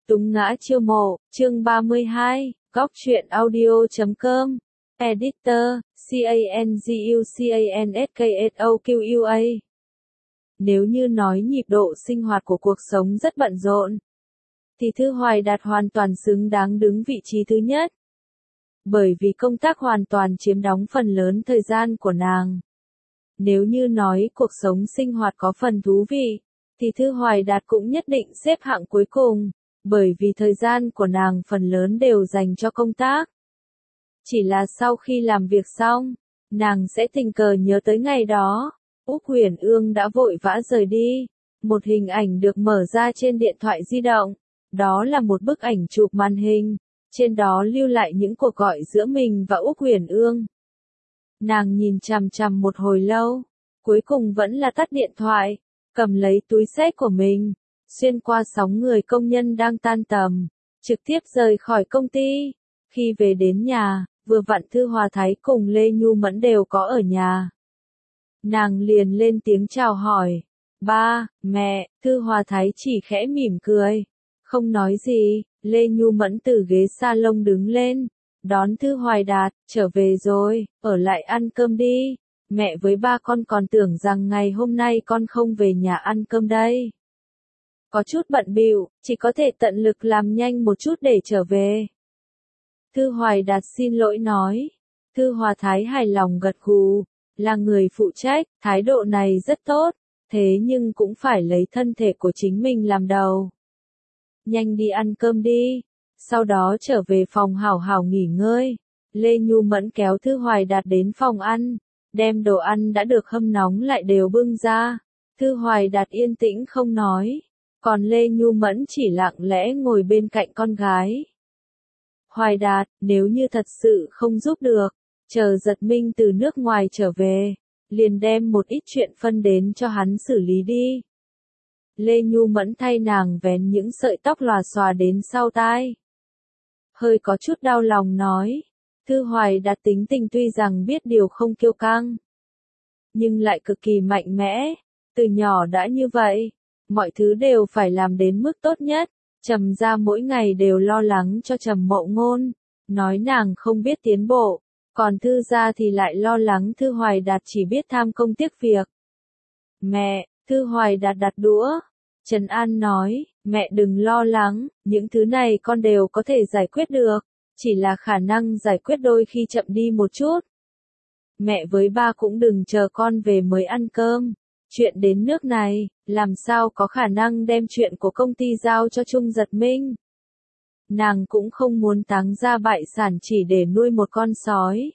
Túng ngã chiêu mộ, chương 32, góc truyện audio.com, editor, CANGUCANSKSOQUA. Nếu như nói nhịp độ sinh hoạt của cuộc sống rất bận rộn, thì Thư Hoài Đạt hoàn toàn xứng đáng đứng vị trí thứ nhất. Bởi vì công tác hoàn toàn chiếm đóng phần lớn thời gian của nàng. Nếu như nói cuộc sống sinh hoạt có phần thú vị, thì Thư Hoài Đạt cũng nhất định xếp hạng cuối cùng, bởi vì thời gian của nàng phần lớn đều dành cho công tác. Chỉ là sau khi làm việc xong, nàng sẽ tình cờ nhớ tới ngày đó, Úc Huyền Ương đã vội vã rời đi. Một hình ảnh được mở ra trên điện thoại di động, đó là một bức ảnh chụp màn hình, trên đó lưu lại những cuộc gọi giữa mình và Úc Huyền Ương. Nàng nhìn chằm chằm một hồi lâu, cuối cùng vẫn là tắt điện thoại, cầm lấy túi xách của mình, xuyên qua sóng người công nhân đang tan tầm, trực tiếp rời khỏi công ty. Khi về đến nhà, vừa vặn Thư Hòa Thái cùng Lê Nhu Mẫn đều có ở nhà. Nàng liền lên tiếng chào hỏi, ba, mẹ. Thư Hòa Thái chỉ khẽ mỉm cười, không nói gì. Lê Nhu Mẫn từ ghế salon đứng lên, đón Thư Hoài Đạt, trở về rồi, ở lại ăn cơm đi. Mẹ với ba con còn tưởng rằng ngày hôm nay con không về nhà ăn cơm đây. Có chút bận bịu, chỉ có thể tận lực làm nhanh một chút để trở về. Thư Hoài Đạt xin lỗi nói. Thư Hòa Thái hài lòng gật gù, là người phụ trách, thái độ này rất tốt, thế nhưng cũng phải lấy thân thể của chính mình làm đầu. Nhanh đi ăn cơm đi, sau đó trở về phòng hảo hảo nghỉ ngơi. Lê Nhu Mẫn kéo Thư Hoài Đạt đến phòng ăn, đem đồ ăn đã được hâm nóng lại đều bưng ra. Thư Hoài Đạt yên tĩnh không nói, còn Lê Nhu Mẫn chỉ lặng lẽ ngồi bên cạnh con gái. Hoài Đạt, nếu như thật sự không giúp được, chờ Giật Minh từ nước ngoài trở về, liền đem một ít chuyện phân đến cho hắn xử lý đi. Lê Nhu Mẫn thay nàng vén những sợi tóc lòa xòa đến sau tai. Hơi có chút đau lòng nói, Thư Hoài Đạt tính tình tuy rằng biết điều không kiêu căng, nhưng lại cực kỳ mạnh mẽ, từ nhỏ đã như vậy, mọi thứ đều phải làm đến mức tốt nhất. Trầm gia mỗi ngày đều lo lắng cho Trầm Mậu Ngôn, nói nàng không biết tiến bộ, còn Thư gia thì lại lo lắng Thư Hoài Đạt chỉ biết tham công tiếc việc. Mẹ, Thư Hoài Đạt đặt đũa, trấn an nói, mẹ đừng lo lắng, những thứ này con đều có thể giải quyết được, chỉ là khả năng giải quyết đôi khi chậm đi một chút. Mẹ với ba cũng đừng chờ con về mới ăn cơm. Chuyện đến nước này, làm sao có khả năng đem chuyện của công ty giao cho Trung Giật Minh. Nàng cũng không muốn táng ra bại sản chỉ để nuôi một con sói.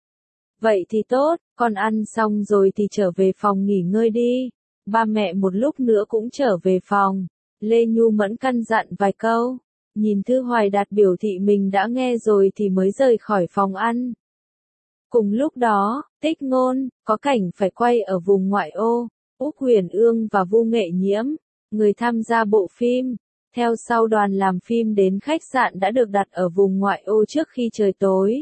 Vậy thì tốt, con ăn xong rồi thì trở về phòng nghỉ ngơi đi. Ba mẹ một lúc nữa cũng trở về phòng. Lê Nhu Mẫn căn dặn vài câu. Nhìn Thư Hoài Đạt biểu thị mình đã nghe rồi thì mới rời khỏi phòng ăn. Cùng lúc đó, Tích Ngôn, có cảnh phải quay ở vùng ngoại ô. Úc Huyền Ương và Vu Nghệ Nhiễm, người tham gia bộ phim, theo sau đoàn làm phim đến khách sạn đã được đặt ở vùng ngoại ô trước khi trời tối.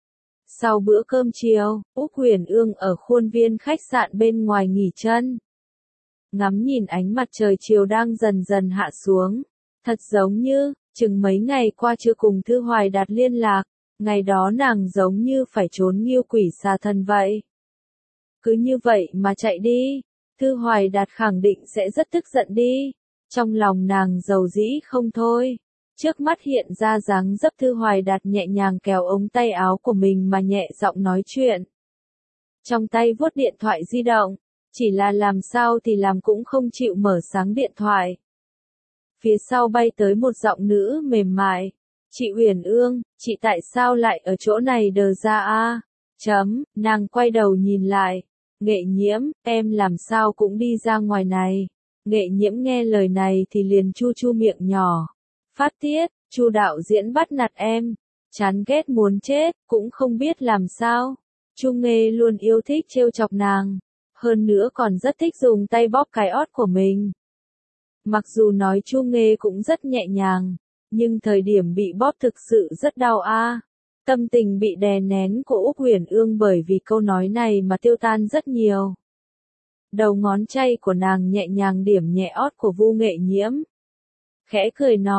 Sau bữa cơm chiều, Úc Huyền Ương ở khuôn viên khách sạn bên ngoài nghỉ chân. Ngắm nhìn ánh mặt trời chiều đang dần dần hạ xuống, thật giống như, chừng mấy ngày qua chưa cùng Thư Hoài Đạt liên lạc, ngày đó nàng giống như phải trốn nghiêu quỷ xà thần vậy. Cứ như vậy mà chạy đi. Thư Hoài Đạt khẳng định sẽ rất tức giận đi. Trong lòng nàng dầu dĩ không thôi. Trước mắt hiện ra dáng dấp Thư Hoài Đạt nhẹ nhàng kéo ống tay áo của mình mà nhẹ giọng nói chuyện. Trong tay vuốt điện thoại di động, chỉ là làm sao thì làm cũng không chịu mở sáng điện thoại. Phía sau bay tới một giọng nữ mềm mại. Chị Huyền Ương, chị tại sao lại ở chỗ này đờ ra a? Nàng quay đầu nhìn lại. Nghệ Nhiễm, em làm sao cũng đi ra ngoài này. Nghệ Nhiễm nghe lời này thì liền chu chu miệng nhỏ. Phát tiết, Chu đạo diễn bắt nạt em. Chán ghét muốn chết, cũng không biết làm sao. Chu Nghê luôn yêu thích trêu chọc nàng. Hơn nữa còn rất thích dùng tay bóp cái ót của mình. Mặc dù nói Chu Nghê cũng rất nhẹ nhàng, nhưng thời điểm bị bóp thực sự rất đau a. Tâm tình bị đè nén của Úc Huyền Ương bởi vì câu nói này mà tiêu tan rất nhiều. Đầu ngón tay của nàng nhẹ nhàng điểm nhẹ ót của Vu Nghệ Nhiễm. Khẽ cười nói,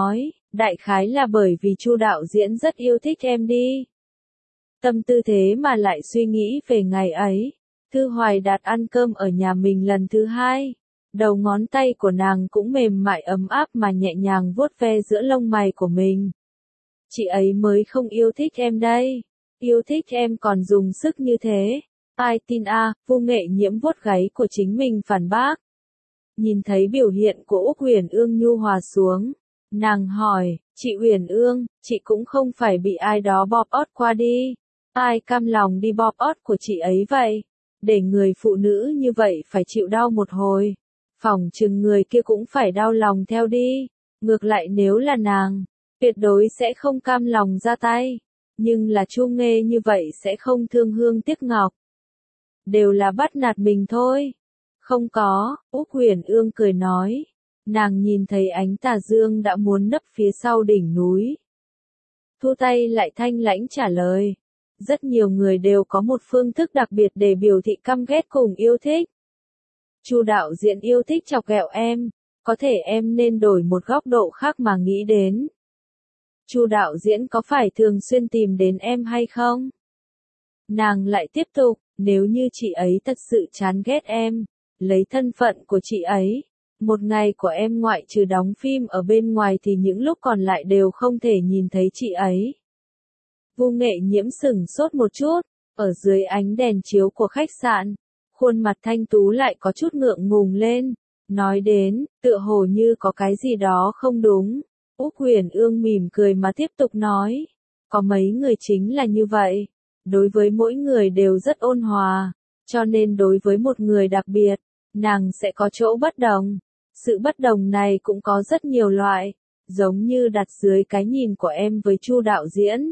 Đại khái là bởi vì Chu đạo diễn rất yêu thích em đi. Tâm tư thế mà lại suy nghĩ về ngày ấy. Thư Hoài Đạt ăn cơm ở nhà mình lần thứ hai. Đầu ngón tay của nàng cũng mềm mại ấm áp mà nhẹ nhàng vuốt ve giữa lông mày của mình. Chị ấy mới không yêu thích em đây. Yêu thích em còn dùng sức như thế. Ai tin a, Vu Nghệ Nhiễm vuốt gáy của chính mình phản bác. Nhìn thấy biểu hiện của Úc Huyền Ương nhu hòa xuống. Nàng hỏi, chị Huyền Ương, chị cũng không phải bị ai đó bóp ót qua đi. Ai cam lòng đi bóp ót của chị ấy vậy? Để người phụ nữ như vậy phải chịu đau một hồi. Phỏng chừng người kia cũng phải đau lòng theo đi. Ngược lại nếu là nàng, tuyệt đối sẽ không cam lòng ra tay. Nhưng là Chu Nghê như vậy sẽ không thương hương tiếc ngọc. Đều là bắt nạt mình thôi. Không có, Úc Huyền Ương cười nói. Nàng nhìn thấy ánh tà dương đã muốn nấp phía sau đỉnh núi. Thu tay lại thanh lãnh trả lời. Rất nhiều người đều có một phương thức đặc biệt để biểu thị căm ghét cùng yêu thích. Chu đạo diễn yêu thích chọc ghẹo em, có thể em nên đổi một góc độ khác mà nghĩ đến. Chu đạo diễn có phải thường xuyên tìm đến em hay không? Nàng lại tiếp tục, nếu như chị ấy thật sự chán ghét em, lấy thân phận của chị ấy, một ngày của em ngoại trừ đóng phim ở bên ngoài thì những lúc còn lại đều không thể nhìn thấy chị ấy. Vu Nghệ Nhiễm sửng sốt một chút, ở dưới ánh đèn chiếu của khách sạn, khuôn mặt thanh tú lại có chút ngượng ngùng lên, nói đến, tựa hồ như có cái gì đó không đúng. Úc Huyền Ương mỉm cười mà tiếp tục nói, có mấy người chính là như vậy, đối với mỗi người đều rất ôn hòa, cho nên đối với một người đặc biệt, nàng sẽ có chỗ bất đồng. Sự bất đồng này cũng có rất nhiều loại, giống như đặt dưới cái nhìn của em với Chu đạo diễn.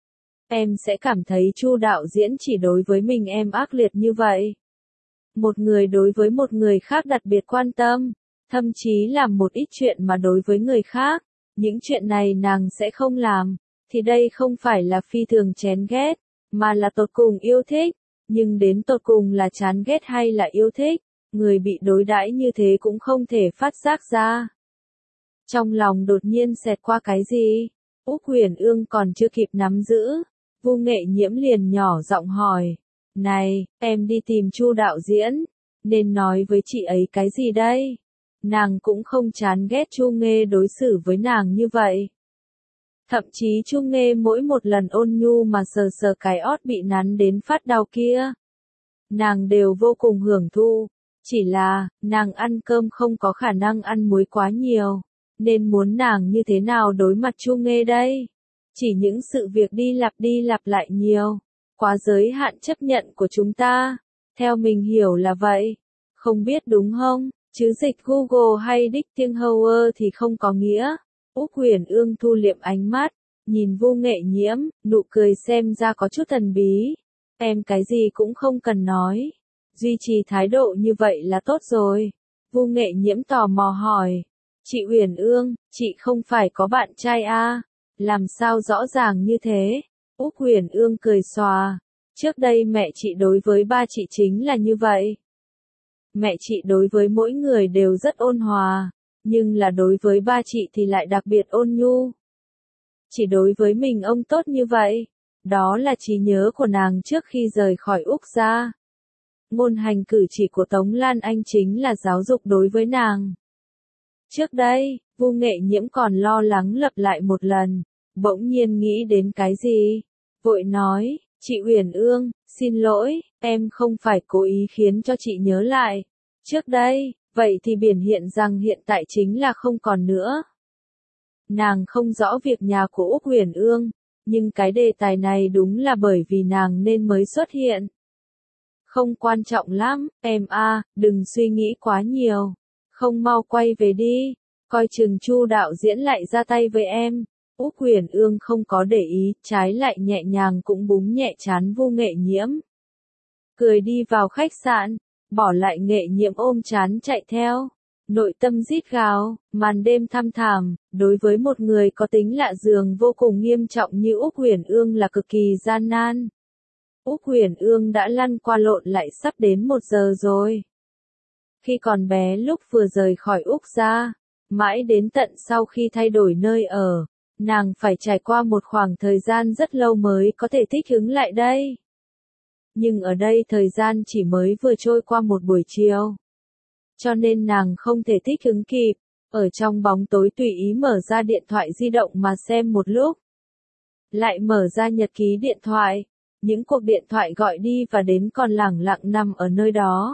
Em sẽ cảm thấy Chu đạo diễn chỉ đối với mình em ác liệt như vậy. Một người đối với một người khác đặc biệt quan tâm, thậm chí làm một ít chuyện mà đối với người khác, những chuyện này nàng sẽ không làm, thì đây không phải là phi thường chén ghét, mà là tột cùng yêu thích, nhưng đến tột cùng là chán ghét hay là yêu thích, người bị đối đãi như thế cũng không thể phát giác ra. Trong lòng đột nhiên xẹt qua cái gì, Úc Huyền Ương còn chưa kịp nắm giữ, Vu Nghệ Nhiễm liền nhỏ giọng hỏi, này, em đi tìm Chu đạo diễn, nên nói với chị ấy cái gì đây? Nàng cũng không chán ghét Chu Nghê đối xử với nàng như vậy. Thậm chí Chu Nghê mỗi một lần ôn nhu mà sờ sờ cái ót bị nắn đến phát đau kia, nàng đều vô cùng hưởng thụ, chỉ là, nàng ăn cơm không có khả năng ăn muối quá nhiều, nên muốn nàng như thế nào đối mặt Chu Nghê đây? Chỉ những sự việc đi lặp lại nhiều, quá giới hạn chấp nhận của chúng ta, theo mình hiểu là vậy, không biết đúng không, chứ dịch Google hay Dictionary thì không có nghĩa. Úc Huyền Ương thu liệm ánh mắt, nhìn Vu Nghệ Nhiễm, nụ cười xem ra có chút thần bí. Em cái gì cũng không cần nói, duy trì thái độ như vậy là tốt rồi. Vu Nghệ Nhiễm tò mò hỏi, chị Huyền Ương, chị không phải có bạn trai à? Làm sao rõ ràng như thế? Úc Huyền Ương cười xòa, trước đây mẹ chị đối với ba chị chính là như vậy. Mẹ chị đối với mỗi người đều rất ôn hòa, nhưng là đối với ba chị thì lại đặc biệt ôn nhu. Chỉ đối với mình ông tốt như vậy, đó là trí nhớ của nàng trước khi rời khỏi Úc ra. Ngôn hành cử chỉ của Tống Lan Anh chính là giáo dục đối với nàng. Trước đây, Vu Nghệ Nhiễm còn lo lắng lặp lại một lần, bỗng nhiên nghĩ đến cái gì, vội nói, chị Huyền Ương, xin lỗi, em không phải cố ý khiến cho chị nhớ lại. Trước đây, vậy thì biểu hiện rằng hiện tại chính là không còn nữa. Nàng không rõ việc nhà của Úc Huyền Ương, nhưng cái đề tài này đúng là bởi vì nàng nên mới xuất hiện. Không quan trọng lắm, em à, đừng suy nghĩ quá nhiều. Không mau quay về đi, coi chừng Chu đạo diễn lại ra tay với em. Úc Huyền Ương không có để ý, trái lại nhẹ nhàng cũng búng nhẹ trán Vu Nghệ Nhiễm. Cười đi vào khách sạn, bỏ lại Nghệ Nhiễm ôm trán chạy theo. Nội tâm rít gào, màn đêm thăm thẳm, đối với một người có tính lạ giường vô cùng nghiêm trọng như Úc Huyền Ương là cực kỳ gian nan. Úc Huyền Ương đã lăn qua lộn lại sắp đến 1 giờ rồi. Khi còn bé lúc vừa rời khỏi Úc ra, Mãi đến tận sau khi thay đổi nơi ở, nàng phải trải qua một khoảng thời gian rất lâu mới có thể thích ứng lại đây. Nhưng ở đây thời gian chỉ mới vừa trôi qua một buổi chiều. Cho nên nàng không thể thích ứng kịp, ở trong bóng tối tùy ý mở ra điện thoại di động mà xem một lúc. Lại mở ra nhật ký điện thoại, những cuộc điện thoại gọi đi và đến còn lẳng lặng nằm ở nơi đó.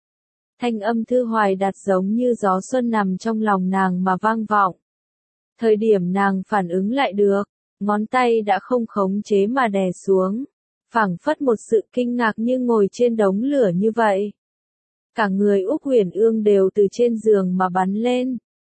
Thanh âm Thư Hoài Đạt giống như gió xuân nằm trong lòng nàng mà vang vọng. Thời điểm nàng phản ứng lại được, ngón tay đã không khống chế mà đè xuống, phảng phất một sự kinh ngạc như ngồi trên đống lửa như vậy. Cả người Úc Huyền Ương đều từ trên giường mà bắn lên.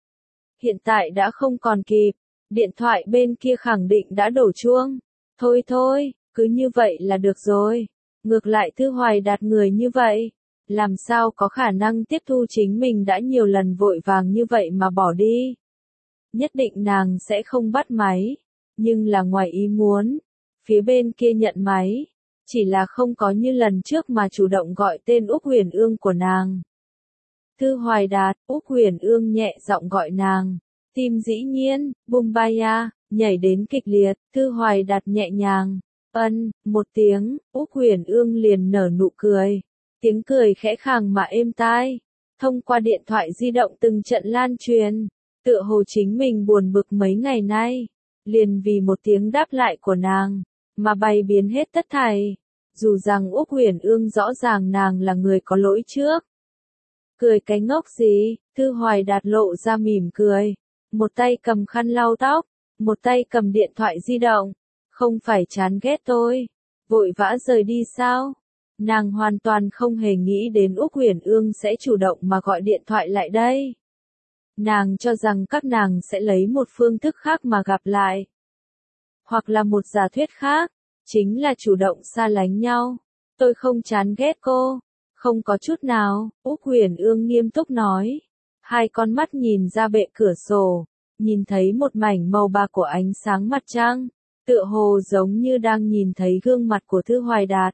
Hiện tại đã không còn kịp, điện thoại bên kia khẳng định đã đổ chuông. Thôi thôi, cứ như vậy là được rồi. Ngược lại Thư Hoài Đạt người như vậy, làm sao có khả năng tiếp thu chính mình đã nhiều lần vội vàng như vậy mà bỏ đi. Nhất định nàng sẽ không bắt máy, nhưng là ngoài ý muốn, phía bên kia nhận máy, chỉ là không có như lần trước mà chủ động gọi tên Úc Huyền Ương của nàng. Thư Hoài Đạt, Úc Huyền Ương nhẹ giọng gọi nàng, tim dĩ nhiên, Bumbaya, nhảy đến kịch liệt, Thư Hoài Đạt nhẹ nhàng, một tiếng, Úc Huyền Ương liền nở nụ cười, tiếng cười khẽ khàng mà êm tai, thông qua điện thoại di động từng trận lan truyền, tựa hồ chính mình buồn bực mấy ngày nay, liền vì một tiếng đáp lại của nàng, mà bày biến hết tất thảy, dù rằng Úc Huyền Ương rõ ràng nàng là người có lỗi trước. Cười cái ngốc gì, Thư Hoài Đạt lộ ra mỉm cười, một tay cầm khăn lau tóc, một tay cầm điện thoại di động, không phải chán ghét tôi, vội vã rời đi sao? Nàng hoàn toàn không hề nghĩ đến Úc Huyền Ương sẽ chủ động mà gọi điện thoại lại đây. Nàng cho rằng các nàng sẽ lấy một phương thức khác mà gặp lại. Hoặc là một giả thuyết khác, chính là chủ động xa lánh nhau. Tôi không chán ghét cô. Không có chút nào, Úc Huyền Ương nghiêm túc nói. Hai con mắt nhìn ra bệ cửa sổ, nhìn thấy một mảnh màu bạc của ánh sáng mặt trăng, tựa hồ giống như đang nhìn thấy gương mặt của Thư Hoài Đạt.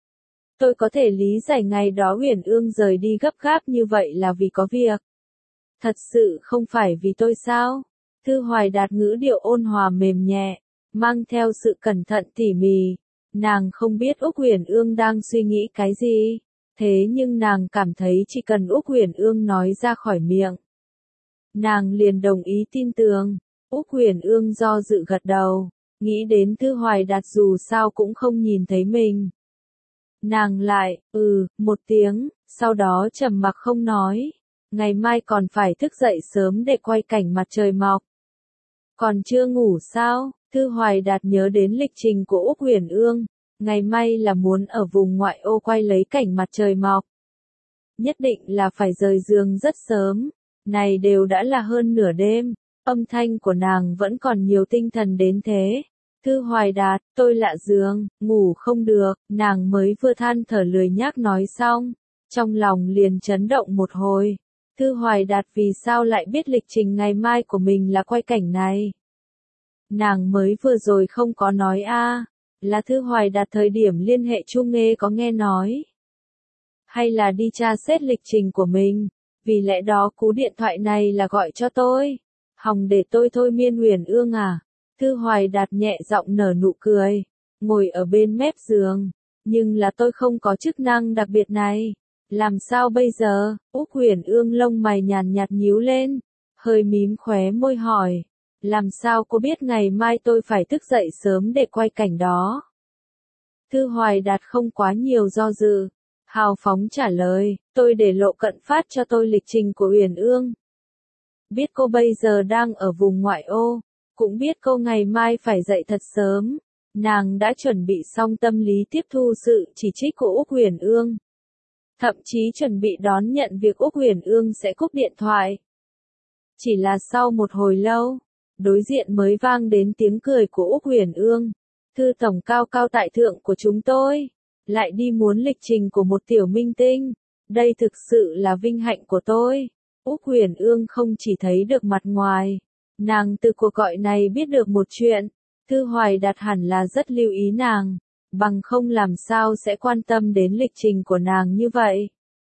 Tôi có thể lý giải ngày đó Huyền Ương rời đi gấp gáp như vậy là vì có việc. Thật sự không phải vì tôi sao? Thư Hoài Đạt ngữ điệu ôn hòa mềm nhẹ, mang theo sự cẩn thận tỉ mỉ. Nàng không biết Úc Huyền Ương đang suy nghĩ cái gì, thế nhưng nàng cảm thấy chỉ cần Úc Huyền Ương nói ra khỏi miệng, nàng liền đồng ý tin tưởng. Úc Huyền Ương do dự gật đầu, nghĩ đến Thư Hoài Đạt dù sao cũng không nhìn thấy mình. Nàng lại, một tiếng, sau đó trầm mặc không nói. Ngày mai còn phải thức dậy sớm để quay cảnh mặt trời mọc. Còn chưa ngủ sao? Thư Hoài Đạt nhớ đến lịch trình của Úc Huyền Ương. Ngày mai là muốn ở vùng ngoại ô quay lấy cảnh mặt trời mọc. Nhất định là phải rời giường rất sớm. Này đều đã là hơn nửa đêm. Âm thanh của nàng vẫn còn nhiều tinh thần đến thế. Thư Hoài Đạt, tôi lạ giường, ngủ không được. Nàng mới vừa than thở lười nhác nói xong. Trong lòng liền chấn động một hồi. Thư Hoài Đạt vì sao lại biết lịch trình ngày mai của mình là quay cảnh này? Nàng mới vừa rồi không có nói là Thư Hoài Đạt thời điểm liên hệ Chu Nghê có nghe nói. Hay là đi tra xét lịch trình của mình, vì lẽ đó cú điện thoại này là gọi cho tôi. Hòng để tôi thôi miên Huyền Ương à? Thư Hoài Đạt nhẹ giọng nở nụ cười, ngồi ở bên mép giường, nhưng là tôi không có chức năng đặc biệt này. Làm sao bây giờ? Úc Huyền Ương lông mày nhàn nhạt nhíu lên, hơi mím khóe môi hỏi, làm sao cô biết ngày mai tôi phải thức dậy sớm để quay cảnh đó? Thư Hoài Đạt không quá nhiều do dự, hào phóng trả lời, tôi để Lộ Cận phát cho tôi lịch trình của Huyền Ương. Biết cô bây giờ đang ở vùng ngoại ô, cũng biết cô ngày mai phải dậy thật sớm, nàng đã chuẩn bị xong tâm lý tiếp thu sự chỉ trích của Úc Huyền Ương. Thậm chí chuẩn bị đón nhận việc Úc Huyền Ương sẽ cúp điện thoại. Chỉ là sau một hồi lâu, đối diện mới vang đến tiếng cười của Úc Huyền Ương. Thư tổng cao cao tại thượng của chúng tôi, lại đi muốn lịch trình của một tiểu minh tinh. Đây thực sự là vinh hạnh của tôi. Úc Huyền Ương không chỉ thấy được mặt ngoài, nàng từ cuộc gọi này biết được một chuyện. Thư Hoài Đạt hẳn là rất lưu ý nàng, bằng không làm sao sẽ quan tâm đến lịch trình của nàng như vậy.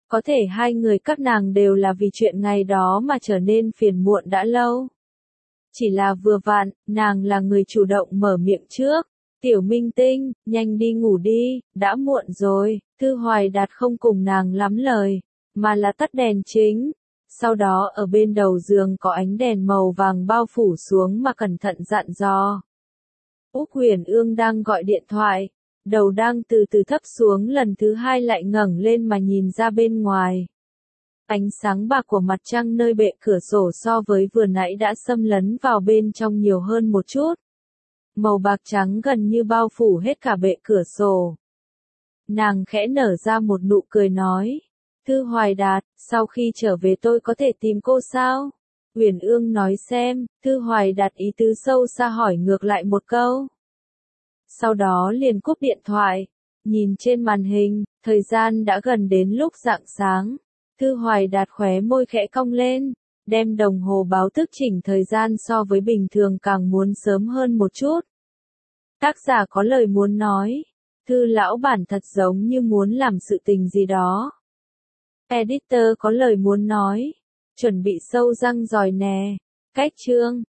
Có thể hai người các nàng đều là vì chuyện ngày đó mà trở nên phiền muộn đã lâu. Chỉ là vừa vặn, nàng là người chủ động mở miệng trước. Tiểu Minh Tinh, nhanh đi ngủ đi, đã muộn rồi. Thư Hoài Đạt không cùng nàng lắm lời, mà là tắt đèn chính. Sau đó ở bên đầu giường có ánh đèn màu vàng bao phủ xuống mà cẩn thận dặn dò. Úc Huyền Ương đang gọi điện thoại, đầu đang từ từ thấp xuống lần thứ hai lại ngẩng lên mà nhìn ra bên ngoài. Ánh sáng bạc của mặt trăng nơi bệ cửa sổ so với vừa nãy đã xâm lấn vào bên trong nhiều hơn một chút. Màu bạc trắng gần như bao phủ hết cả bệ cửa sổ. Nàng khẽ nở ra một nụ cười nói. Thư Hoài Đạt, sau khi trở về tôi có thể tìm cô sao? Huyền Ương nói xem, Thư Hoài Đạt ý tứ sâu xa hỏi ngược lại một câu. Sau đó liền cúp điện thoại, nhìn trên màn hình, thời gian đã gần đến lúc rạng sáng. Thư Hoài Đạt khóe môi khẽ cong lên, đem đồng hồ báo thức chỉnh thời gian so với bình thường càng muốn sớm hơn một chút. Tác giả có lời muốn nói, Thư lão bản thật giống như muốn làm sự tình gì đó. Editor có lời muốn nói, chuẩn bị sâu răng giỏi nè, cách chương.